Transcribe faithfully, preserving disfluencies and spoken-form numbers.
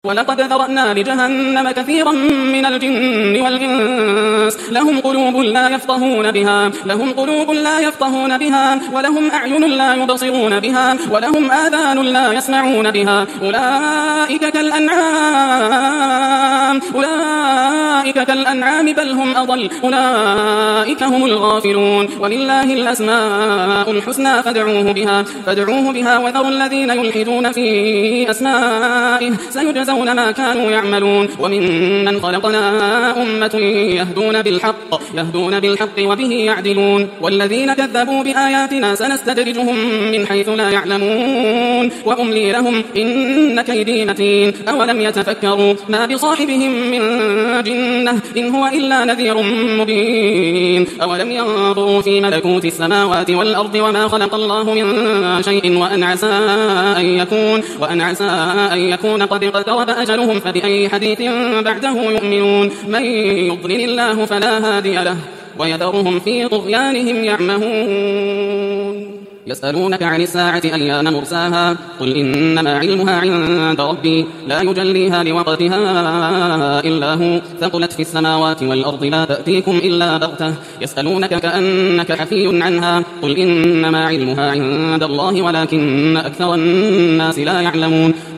ولقد ذرأنا لجهنم كثيرا من الجن والإنس لهم قلوب لا يفقهون بها لهم قلوب لا يفقهون بها ولهم أعين لا يبصرون بها ولهم آذان لا يسمعون بها أولئك كالأنعام أولئك كالأنعام بل هم أضل أولئك هم الغافلون ولله الأسماء الحسنى فادعوه بها فادعوه بها وذروا الذين يلحدون في أسمائه سيجزون ما كانوا يعملون وممن خلقنا أمة يهدون بالحق يهدون بالحق وبه يعدلون والذين كذبوا بآياتنا سنستدرجهم من حيث لا يعلمون وأملي لهم إن كيدي متين أولم يتفكروا ما بصاحبهم من جنة إن هو إلا نذير مبين أولم ينظروا في ملكوت السماوات والأرض وما خلق الله من شيء وأن عسى أن يكون وأن عسى أن يكون قد اقترب أجلهم فبأي حديث بعده يؤمنون من يضلل الله فلا هادي له ويذرهم في طغيانهم يعمهون يسألونك عن الساعة أيان مرساها قل إنما علمها عند ربي لا يجليها لوقتها إلا هو ثقلت في السماوات والأرض لا تأتيكم إلا بغتة يسألونك كأنك حفي عنها قل إنما علمها عند الله ولكن أكثر الناس لا يعلمون